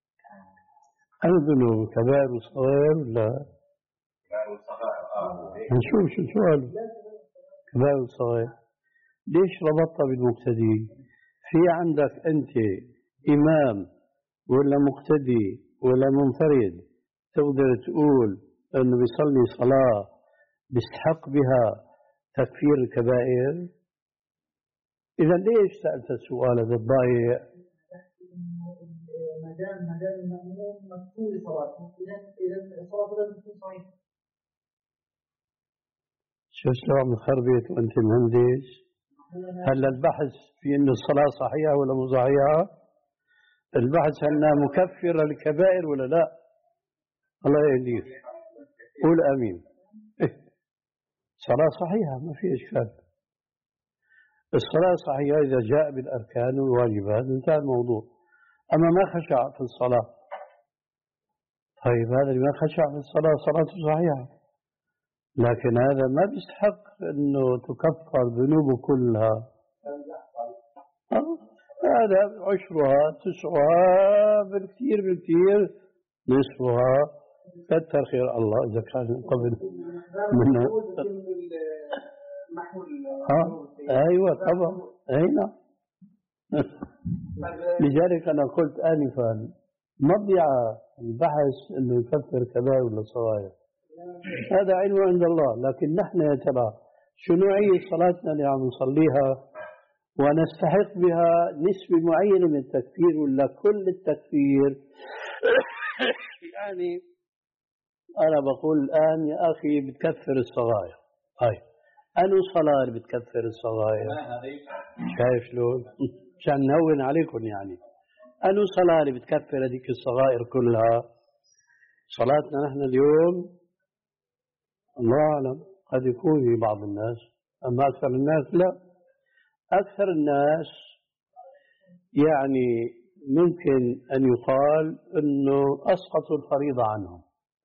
الذنوب كبائر وصغائر لا. كبائر وصغائر آه. نشوف شو السؤال. كبائر وصغائر. ليش ربطها بالمقتدي؟ في عندك أنت إمام ولا مقتدي ولا منفرد تقدر تقول أنه بيصلي صلاة بيستحق بها تكفير الكبائر؟ إذا ليش سألت السؤال هذا الضايع؟ ما دام ما دام المأموم مقبول صلاته إذا إذا صلاته لازم تكون صحيحة. شو شلون مخربط وأنت مهندس؟ هلا البحث في إنه الصلاة صحيحة ولا مو صحيحة؟ البحث أنها مكفرة للكبائر ولا لا؟ الله يهديك. قول آمين. صلاة صحيحة ما في إشكال. الصلاة صحيحة إذا جاء بالأركان والواجبات انتهى الموضوع. أما ما خشع في الصلاة، طيب هذا اللي ما خشع في الصلاة صلاته صحيحة، لكن هذا ما بيستحق أنه تكفر ذنوبه كلها. هذا عشرها تسعها بالكثير بالكثير نصفها، كثر خير الله إذا كان قبل منه. أيوة طبعا أين. لذلك أنا قلت آنفا مضيعة البحث أنه يكفر كبائر ولا صغائر، هذا علم عند الله. لكن نحن يا ترى شو نوعية صلاتنا اللي عم نصليها ونستحق بها نسبة معينة من التكفير ولا كل التكفير؟ يعني أنا بقول الآن يا أخي بتكفر الصغائر. طيب أنو صلاة اللي بتكفر الصغائر؟ شايف شلون؟ عشان نهون عليكم يعني. أنو صلاة اللي بتكفر هذيك الصغائر كلها؟ صلاتنا نحن اليوم الله أعلم قد يكون في بعض الناس، أما أكثر الناس لا. أكثر الناس يعني ممكن أن يقال أنه أسقطوا الفريضة عنهم،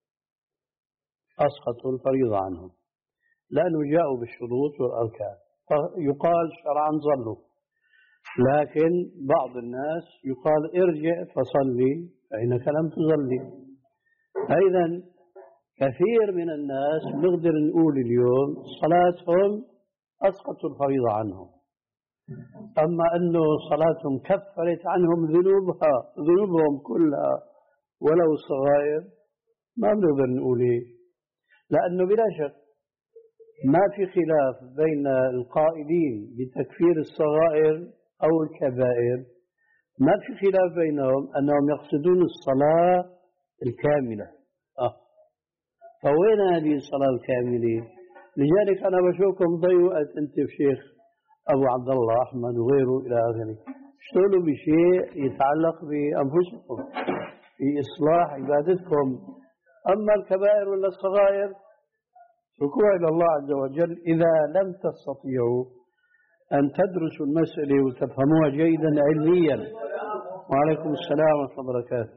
أسقطوا الفريضة عنهم لأنه جاءوا بالشروط والأركان، فيقال شرعا ظلوا. لكن بعض الناس يقال ارجع فصلي فإنك لم تصلي. أيضا كثير من الناس نقدر نقول اليوم صلاتهم أسقطوا الفريضة عنهم، أما أنه صلاتهم كفرت عنهم ذنوبها ذنوبهم كلها ولو صغائر ما بنقدر نقول إيه، لأنه بلا شك ما في خلاف بين القائلين بتكفير الصغائر أو الكبائر، ما في خلاف بينهم أنهم يقصدون الصلاة الكاملة. آه. فوين هذه الصلاة الكاملة؟ لذلك أنا بشوفكم ضيعوا وقت أنت الشيخ أبو عبد الله أحمد وغيره إلى آخره، اشتغلوا بشيء يتعلق بأنفسكم في إصلاح عبادتكم. أما الكبائر ولا الصغائر ركوع إلى الله عز وجل إذا لم تستطيعوا أن تدرسوا المسألة وتفهموها جيدا علميا. وعليكم السلام ورحمة الله وبركاته.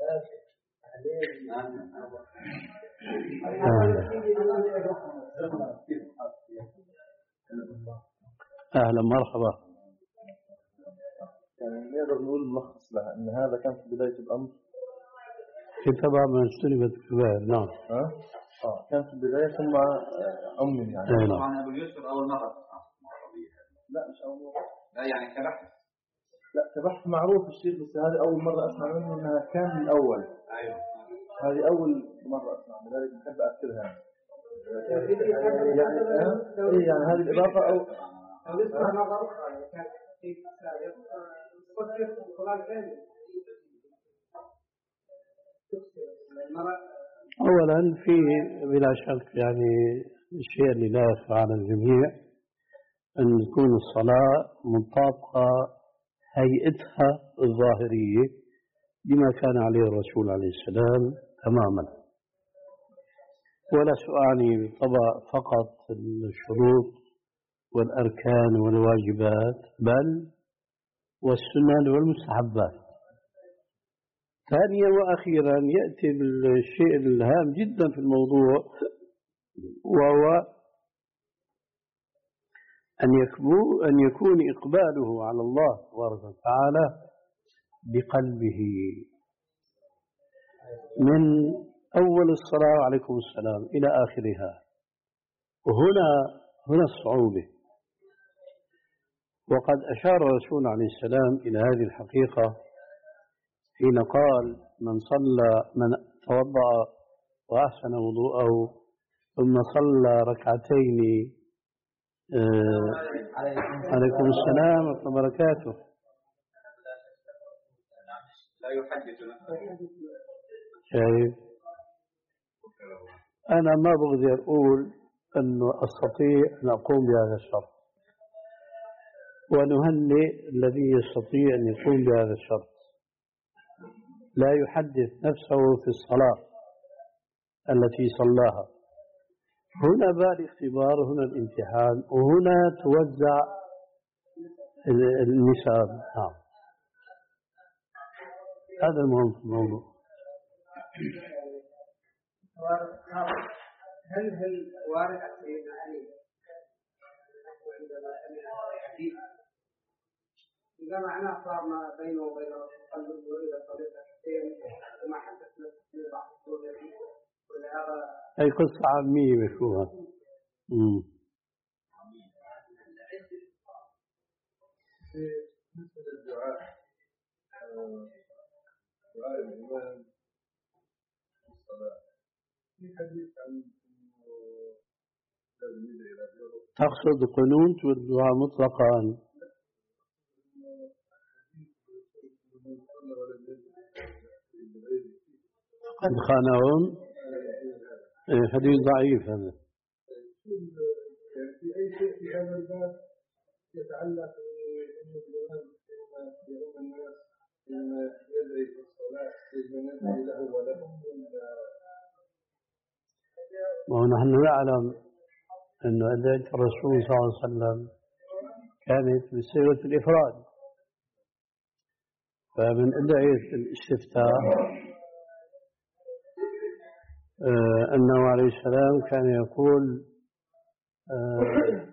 أهلا مرحبا. يعني نقدر نقول ملخص لها أن هذا كان في بداية الأمر في تبع ما اجتنبت الكبائر. نعم. ها؟ آه كان في البداية ثم أمن يعني. أي نعم. طبعا أبو يوسف أول مرة. لا مش أول مرة. لا يعني كبحث. لا كبحث معروف الشيء، بس هذه أول مرة أسمع منه أنها كان من الأول. أيوه. هذه أول مرة أسمع، لذلك بحب أذكرها. يعني يعني إيه يعني هذه الإضافة أو أو يسمع مرة أخرى يعني كان في يفكر القرآن كامل. أولا في بلا شك يعني الشيء اللي لا يخفى على الجميع أن تكون الصلاة مطابقة هيئتها الظاهرية بما كان عليه الرسول عليه السلام تماما، ولا سؤالي بالطبع فقط الشروط والأركان والواجبات بل والسنن والمستحبات. ثانيا وأخيرا يأتي بالشيء الهام جدا في الموضوع، وهو أن أن يكون إقباله على الله تبارك وتعالى بقلبه من أول الصلاة عليكم السلام إلى آخرها. وهنا هنا الصعوبة، وقد أشار الرسول عليه السلام إلى هذه الحقيقة حين قال من صلى من توضأ وأحسن وضوءه ثم صلى ركعتين آه عليكم السلام ورحمة الله وبركاته. لا يحدث نفسه. شايف أنا ما بقدر أقول أنه أستطيع أن أقوم بهذا الشرط، ونهنئ الذي يستطيع أن يقوم بهذا الشرط، لا يحدث نفسه في الصلاة التي صلاها. هنا بقى الاختبار، هنا الامتحان، وهنا توزع النساب. نعم هذا المهم في الموضوع. هل هل وارد عن سيدنا علي عندما سمع الحديث إذا معناه صار ما بينه وبين الرسول إلى طريق الحسين وما حدث في بعض السوريين ولا هذا أي قصة عامية مشهورة. بالنسبة للدعاء، دعاء الإمام في الصلاة في حديث عن تقصد القنوت والدعاء مطلقا؟ قد خانهم حديث ضعيف هذا. في أي شيء في هذا الباب يتعلق بأن الإمام يؤم الناس بما يدعي في الصلاة بما يدعي له ولهم. ونحن نعلم أن أدعية الرسول صلى الله عليه وسلم كانت بصيغة الإفراد، فمن أدعية الاستفتاء آه أنه عليه السلام كان يقول آه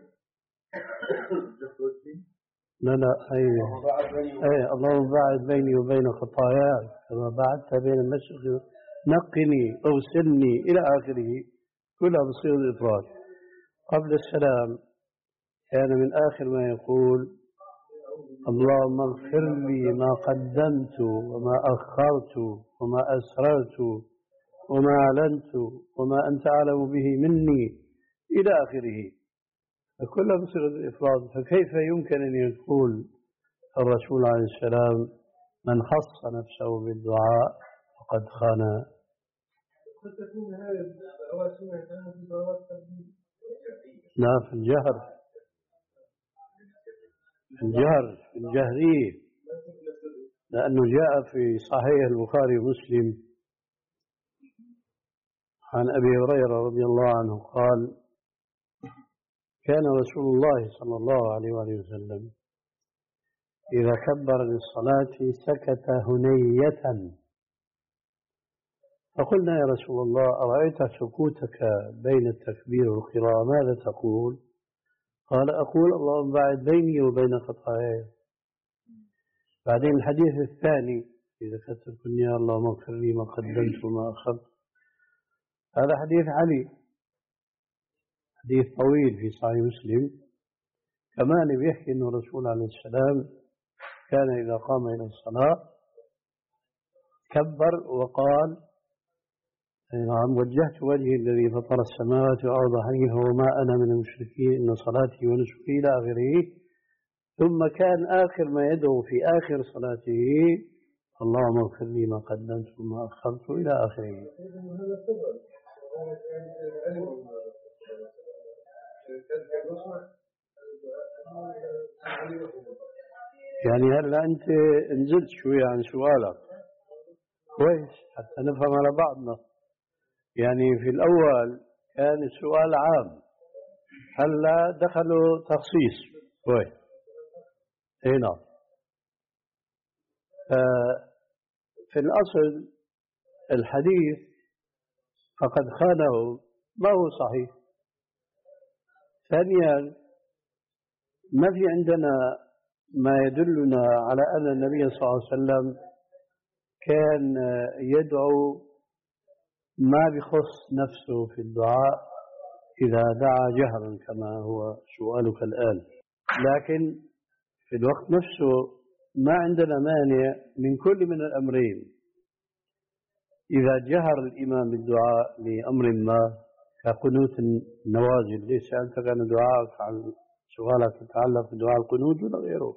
لا لا أي أي اللهم باعد بيني وبين خطاياي كما بعدت بين المشرق، نقني أغسلني إلى آخره، كلها بصيغة الإفراد. قبل السلام كان من آخر ما يقول اللهم اغفر لي ما قدمت وما أخرت وما أسررت وما أعلنت وما أنت أعلم به مني إلى آخره، فكلها بصيغة الإفراد. فكيف يمكن أن يقول الرسول عليه السلام من خص نفسه بالدعاء فقد خان؟ قد تكون هذه الدعوات سمعت في دعوات تبديل. لا في الجهر، في الجهر في الجهرية، لأنه جاء في صحيح البخاري ومسلم عن أبي هريرة رضي الله عنه قال كان رسول الله صلى الله عليه وآله وسلم إذا كبر للصلاة سكت هنية، فقلنا يا رسول الله أرأيت سكوتك بين التكبير والقراءة ماذا تقول؟ قال أقول اللهم باعد بيني وبين خطاياي. بعدين الحديث الثاني إذا كتبت يا اللهم اغفر لي ما قدمت وما أخرت، هذا حديث علي، حديث طويل في صحيح مسلم كمان بيحكي أن الرسول عليه السلام كان إذا قام إلى الصلاة كبر وقال نعم وجهت وجهي الذي فطر السماوات والأرض حنيفا وما أنا من المشركين إن صلاتي ونسكي إلى آخره. ثم كان آخر ما يدعو في آخر صلاته اللهم اغفر لي ما قدمت وما أخرت إلى آخره. يعني هلا أنت نزلت شوي عن سؤالك كويس حتى نفهم على بعضنا. يعني في الأول كان السؤال عام، هلا دخلوا تخصيص كويس. هنا في الأصل الحديث فقد خانه ما هو صحيح. ثانيا ما في عندنا ما يدلنا على أن النبي صلى الله عليه وسلم كان يدعو ما بخص نفسه في الدعاء إذا دعا جهرا كما هو سؤالك الآن، لكن في الوقت نفسه ما عندنا مانع من كل من الأمرين. إذا جهر الإمام بالدعاء لأمر ما كقنوت النوازل، ليس سألتك عن دعائك عن سؤالك يتعلق بدعاء القنوت ولا غيره.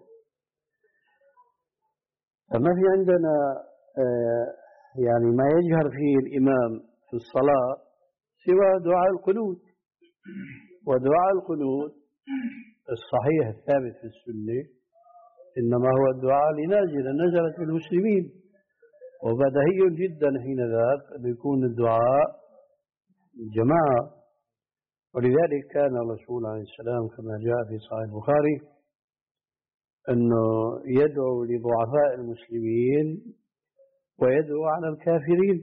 فما في عندنا يعني ما يجهر فيه الإمام في الصلاة سوى دعاء القنوت. ودعاء القنوت الصحيح الثابت في السنة إنما هو الدعاء لنازلة نزلت بالمسلمين، وبديهي جدا حين ذاك أن يكون الدعاء جماعة. ولذلك كان الرسول عليه السلام كما جاء في صحيح البخاري أنه يدعو لضعفاء المسلمين ويدعو على الكافرين.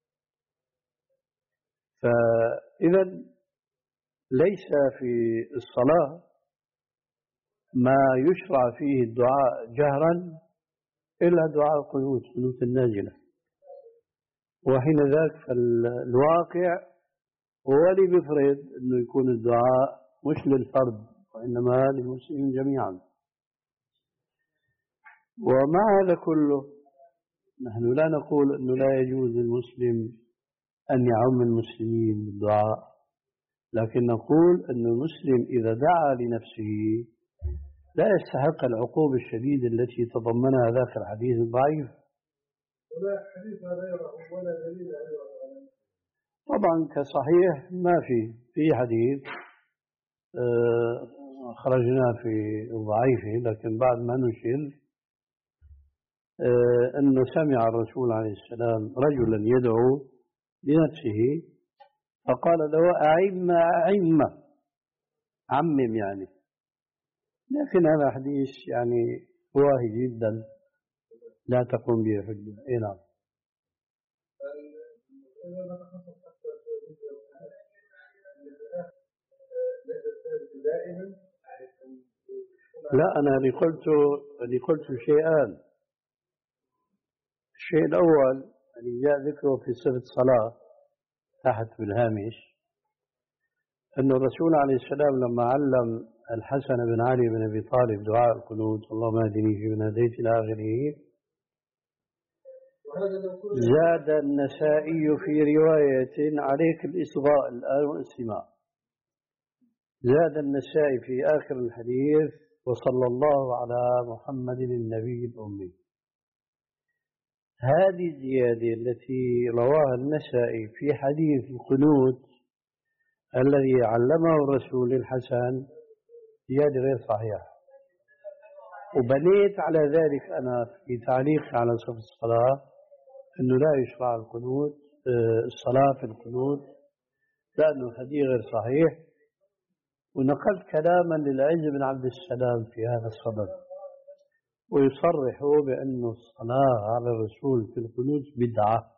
فإذا ليس في الصلاة ما يشرع فيه الدعاء جهرا إلا دعاء القنوت، قنوت النازلة. وحين ذاك فالواقع هو اللي بيفرض أنه يكون الدعاء مش للفرد وإنما للمسلمين جميعا. ومع هذا كله نحن لا نقول أنه لا يجوز للمسلم أن يعم المسلمين بالدعاء، لكن نقول أن المسلم إذا دعا لنفسه لا يستحق العقوبة الشديدة التي تضمنها ذاك الحديث الضعيف. ولا حديث غيره ولا دليل غيره. طبعا كصحيح ما في في حديث خرجنا في ضعيفه، لكن بعد ما نشر أنه سمع الرسول عليه السلام رجلا يدعو لنفسه فقال له أعم أعم عمم يعني. لكن هذا حديث يعني واهي جدا لا تقوم به حجة. اي نعم. لا أنا اللي قلت اللي قلت شيئان. الشيء الأول اللي جاء ذكره في صفة الصلاة تحت بالهامش أن الرسول عليه السلام لما علم الحسن بن علي بن أبي طالب دعاء القنوت اللهم اهدني فيمن هديت إلى آخره، زاد النسائي في رواية عليك الإصغاء الآن والاستماع، زاد النسائي في آخر الحديث وصلى الله على محمد النبي الأمي. هذه الزيادة التي رواها النسائي في حديث القنوت الذي علمه الرسول للحسن زيادة غير صحيحة. وبنيت على ذلك أنا في تعليق على صفة الصلاة أنه لا يشرع القنوت الصلاة في القنوت لأنه الحديث غير صحيح. ونقلت كلاما للعز بن عبد السلام في هذا الصدد ويصرح بأن الصلاة على الرسول في القنوت بدعة.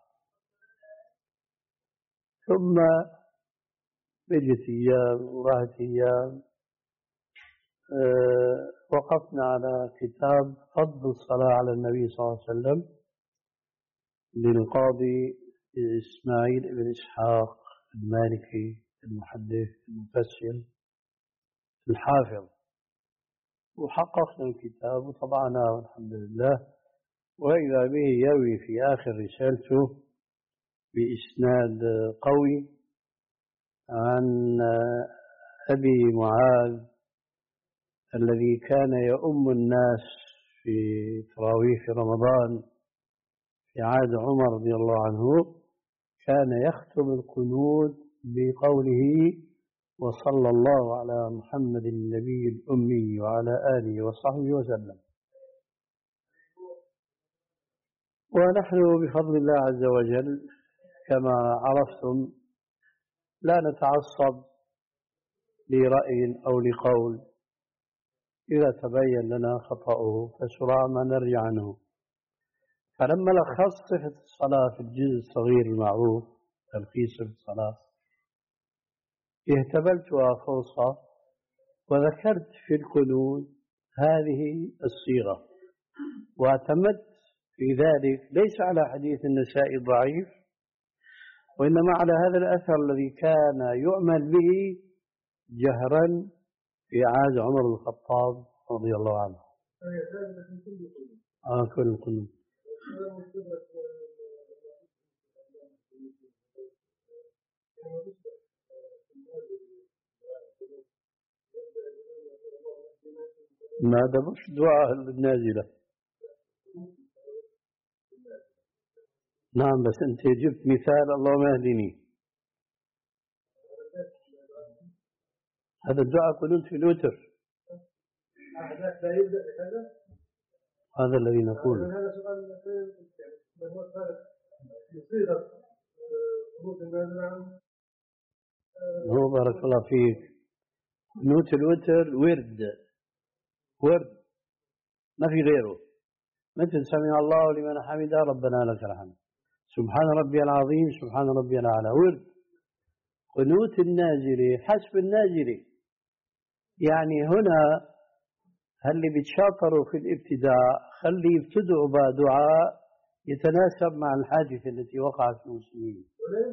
ثم بجت أيام وراحت أيام أه وقفنا على كتاب فضل الصلاة على النبي صلى الله عليه وسلم للقاضي إسماعيل بن إسحاق المالكي المحدث المفسر الحافظ، وحققنا الكتاب وطبعناه والحمد لله. وإذا به يروي في آخر رسالته بإسناد قوي عن أبي معاذ الذي كان يؤم الناس في تراويح رمضان في عهد عمر رضي الله عنه، كان يختم القنوت بقوله وصلى الله على محمد النبي الأمي وعلى آله وصحبه وسلم. ونحن بفضل الله عز وجل كما عرفتم لا نتعصب لرأي أو لقول، إذا تبين لنا خطأه فسرعان ما نرجع عنه. فلما لخصت صفة الصلاة في الجزء الصغير المعروف تلخيص صفة الصلاة اهتبلتها فرصة وذكرت في القنوت هذه الصيغة، واعتمدت في ذلك ليس على حديث النسائي ضعيف وإنما على هذا الأثر الذي كان يؤمن به جهرا في عهد عمر بن الخطاب رضي الله عنه. آه كل القنوت. ما هذا مش دعاء النازلة. نعم بس أنت جبت مثال اللهم اهدني، هذا الدعاء قنوت في الوتر، هذا الذي نقوله. هو بارك الله فيك قنوت الوتر ورد ورد ما في غيره، مثل سمع الله لمن حمده ربنا لك الحمد، سبحان ربي العظيم، سبحان ربي الأعلى، ورد. قنوت النازلة حسب النازلة، يعني هنا هل اللي بيتشاطروا في الابتداء خلي يبتدعوا بدعاء يتناسب مع الحادثة التي وقعت في المسلمين.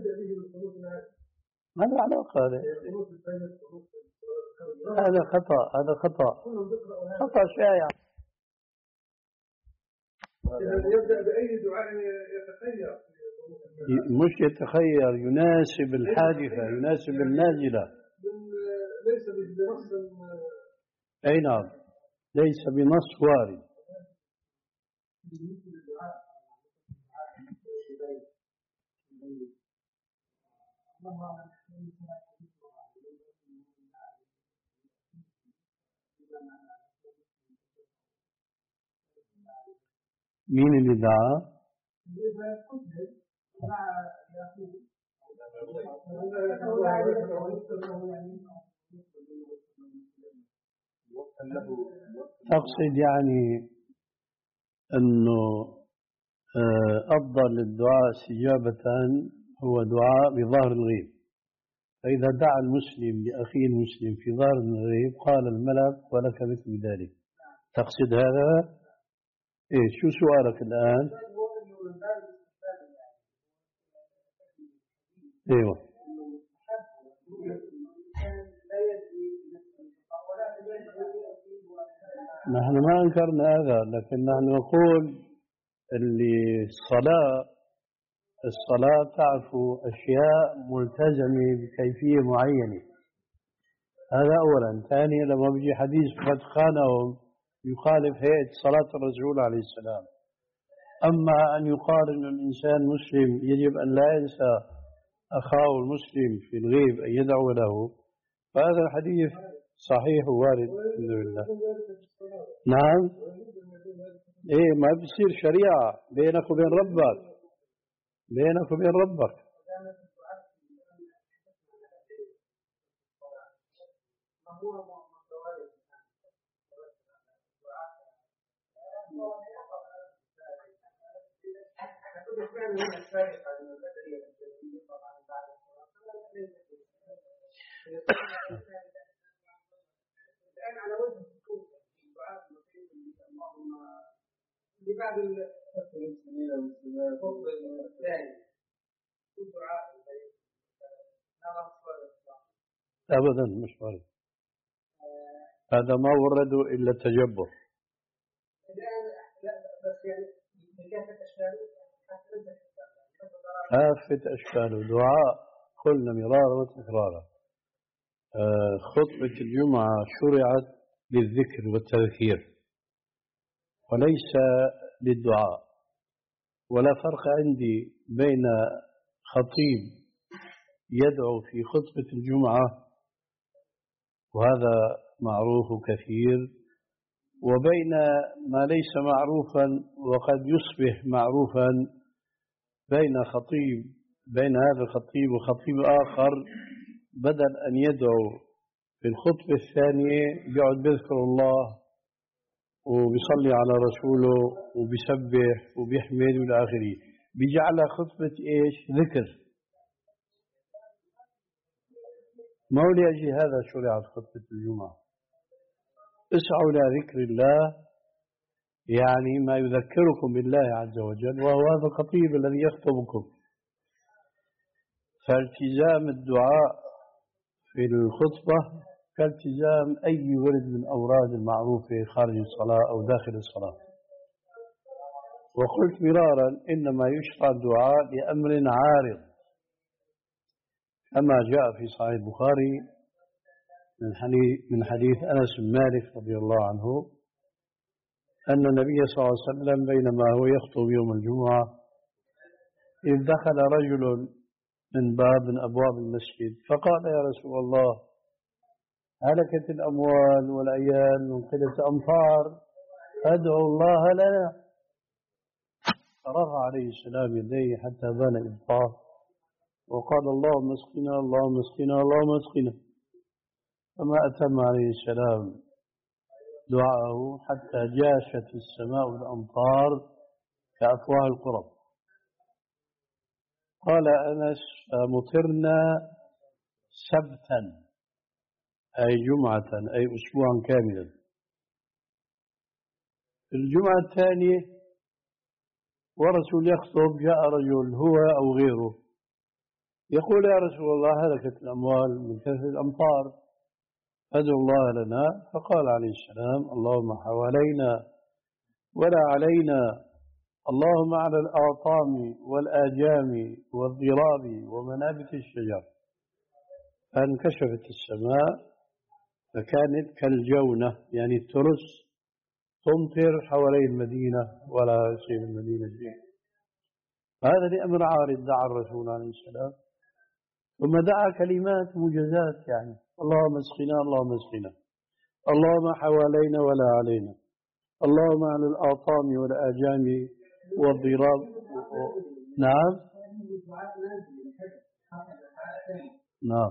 ما له علاقة هذا، هذا خطأ، هذا خطأ خطأ شائع. يبدأ بأي دعاء يتخير، مش يتخير، يناسب الحادثة، يناسب النازلة. ليس بنص. أي نعم، ليس بنص وارد. مين اللي دعا؟ تقصد يعني أنه أفضل الدعاء استجابة هو دعاء بظاهر الغيب، فإذا دعا المسلم لأخيه المسلم في ظاهر الغيب قال الملك ولك مثل ذلك. تقصد هذا؟ إيه شو سؤالك الآن؟ ايوه نحن ما انكرنا هذا، لكن نحن نقول اللي الصلاة الصلاة تعرف أشياء ملتزمة بكيفية معينة، هذا أولا. ثانيا لما بيجي حديث قد خانهم يخالف هيئة صلاة الرسول عليه السلام. أما أن يقال أن الإنسان مسلم يجب أن لا ينسى أخاه المسلم في الغيب أن يدعو له، فهذا الحديث صحيح ووارد الحمد لله. نعم إيه ما بيصير شريعة بينك وبين ربك، بينك وبين ربك. الآن على وجه السكوت في دعاء اللهم لبعض المسلمين والمسلمات الثاني الدعاء أبدا مش وارد، هذا ما ورده إلا التجبر. الآن لا بس يعني كافة أشكاله كافة أشكاله دعاء قلنا مرارا وتكرارا. آه خطبة الجمعة شرعت للذكر والتذكير وليس للدعاء، ولا فرق عندي بين خطيب يدعو في خطبة الجمعة وهذا معروف كثير، وبين ما ليس معروفا وقد يصبح معروفا بين خطيب بين هذا الخطيب وخطيب آخر بدل أن يدعو في الخطبة الثانية بيقعد بيذكر الله وبيصلي على رسوله وبيسبح وبيحمد إلى آخره، بيجعلها خطبة إيش؟ ذكر. ما هو لأجل هذا شرعت خطبة الجمعة. اسعوا إلى ذكر الله يعني ما يذكركم بالله عز وجل، وهو هذا الخطيب الذي يخطبكم. فالتزام الدعاء في الخطبة كالتزام أي ورد من أوراد المعروفة خارج الصلاة أو داخل الصلاة. وقلت مرارا إنما يشرع الدعاء لأمر عارض كما جاء في صحيح البخاري من حديث من حديث أنس بن مالك رضي الله عنه أن النبي صلى الله عليه وسلم بينما هو يخطب يوم الجمعة إذ دخل رجل من باب من أبواب المسجد فقال يا رسول الله هلكت الأموال والعيال من قلة أمطار أدعو الله لنا. فرفع عليه السلام يديه حتى بان إبطاه وقال اللهم اسقنا اللهم اسقنا اللهم اسقنا، فما أتم عليه السلام دعاءه حتى جاشت السماء بالأمطار كأفواه القرب. قال أنس فمطرنا سبتا أي جمعة أي أسبوعا كاملا. في الجمعة الثانية ورسول يخطب جاء رجل هو أو غيره يقول يا رسول الله هلكت الأموال من كثرة الأمطار أدعو الله لنا. فقال عليه السلام اللهم حوالينا ولا علينا، اللهم على الآطام والآجام والضراب ومنابت الشجر. فانكشفت السماء فكانت كالجونة يعني الترس تمطر حوالي المدينة ولا يصير المدينة شيء. هذا لأمر عارض دعا الرسول عليه السلام، ثم دعا كلمات موجزات يعني اللهم اسقنا اللهم اسقنا، اللهم حوالينا ولا علينا، اللهم على الآطام والآجام والضراب. نعم نعم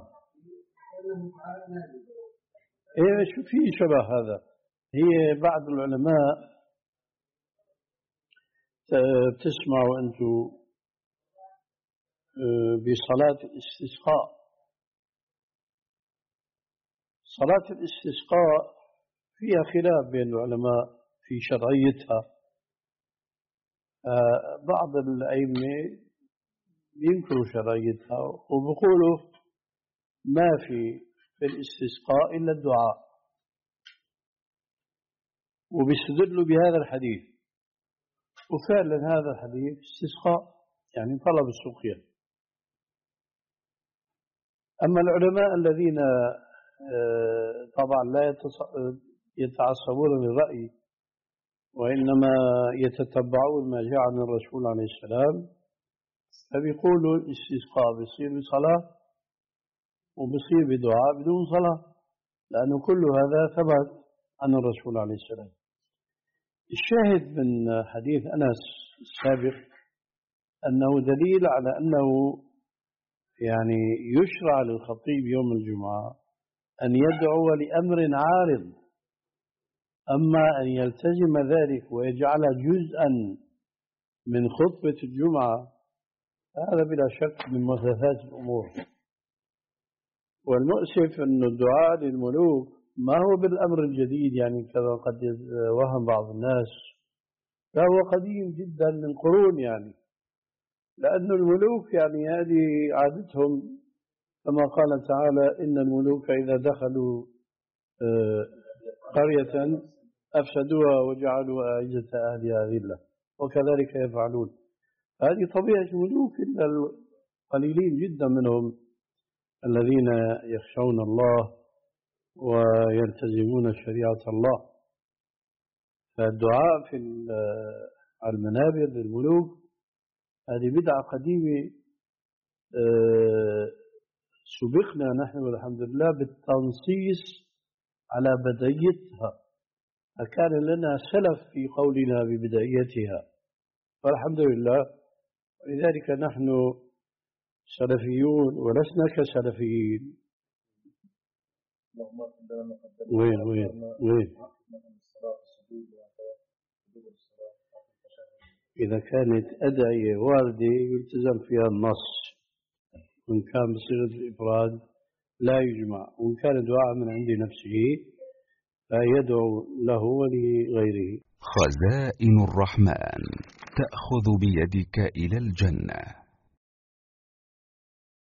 إيه شو في شبه هذا. هي بعض العلماء بتسمعوا أنتم بصلاة الاستسقاء. صلاة الاستسقاء فيها خلاف بين العلماء في شرعيتها. بعض الأئمة ينكروا شرعيتها وبيقولوا ما في في الاستسقاء إلا الدعاء، وبيستدلوا بهذا الحديث، وفعلا هذا الحديث استسقاء يعني طلب السقيا. أما العلماء الذين طبعا لا يتعصبون للرأي وإنما يتتبعون ما جاء عن الرسول عليه السلام فبيقولوا الاستسقاء بيصير بصلاة وبيصير بدعاء بدون صلاة، لأنه كل هذا ثبت عن الرسول عليه السلام. الشاهد من حديث أنس السابق أنه دليل على أنه يعني يشرع للخطيب يوم الجمعة أن يدعو لأمر عارض، أما أن يلتزم ذلك ويجعل جزءا من خطبة الجمعة هذا بلا شك من محدثات الأمور. والمؤسف أن الدعاء للملوك ما هو بالأمر الجديد يعني كما قد وهم بعض الناس، فهو قديم جدا من قرون يعني، لأن الملوك يعني هذه عادتهم كما قال تعالى إن الملوك إذا دخلوا قرية أفسدوها وجعلوا أعزة أهلها ذلة وكذلك يفعلون. هذه طبيعة الملوك إلا القليلين جدا منهم الذين يخشون الله ويلتزمون شريعة الله. فالدعاء في المنابر للملوك هذه بدعة قديمة سبقنا نحن والحمد لله بالتنصيص على بدايتها، فكان لنا سلف في قولنا ببدايتها فالحمد لله. ولذلك نحن سلفيون ولسنا كسلفيين. وين وين وين إذا كانت أدعية واردة يلتزم فيها النص، وإن كان بصيغة الإفراد لا يجمع، وإن كان دعاء من عند نفسه فيدعو له ولغيره. خزائن الرحمن تأخذ بيدك إلى الجنة.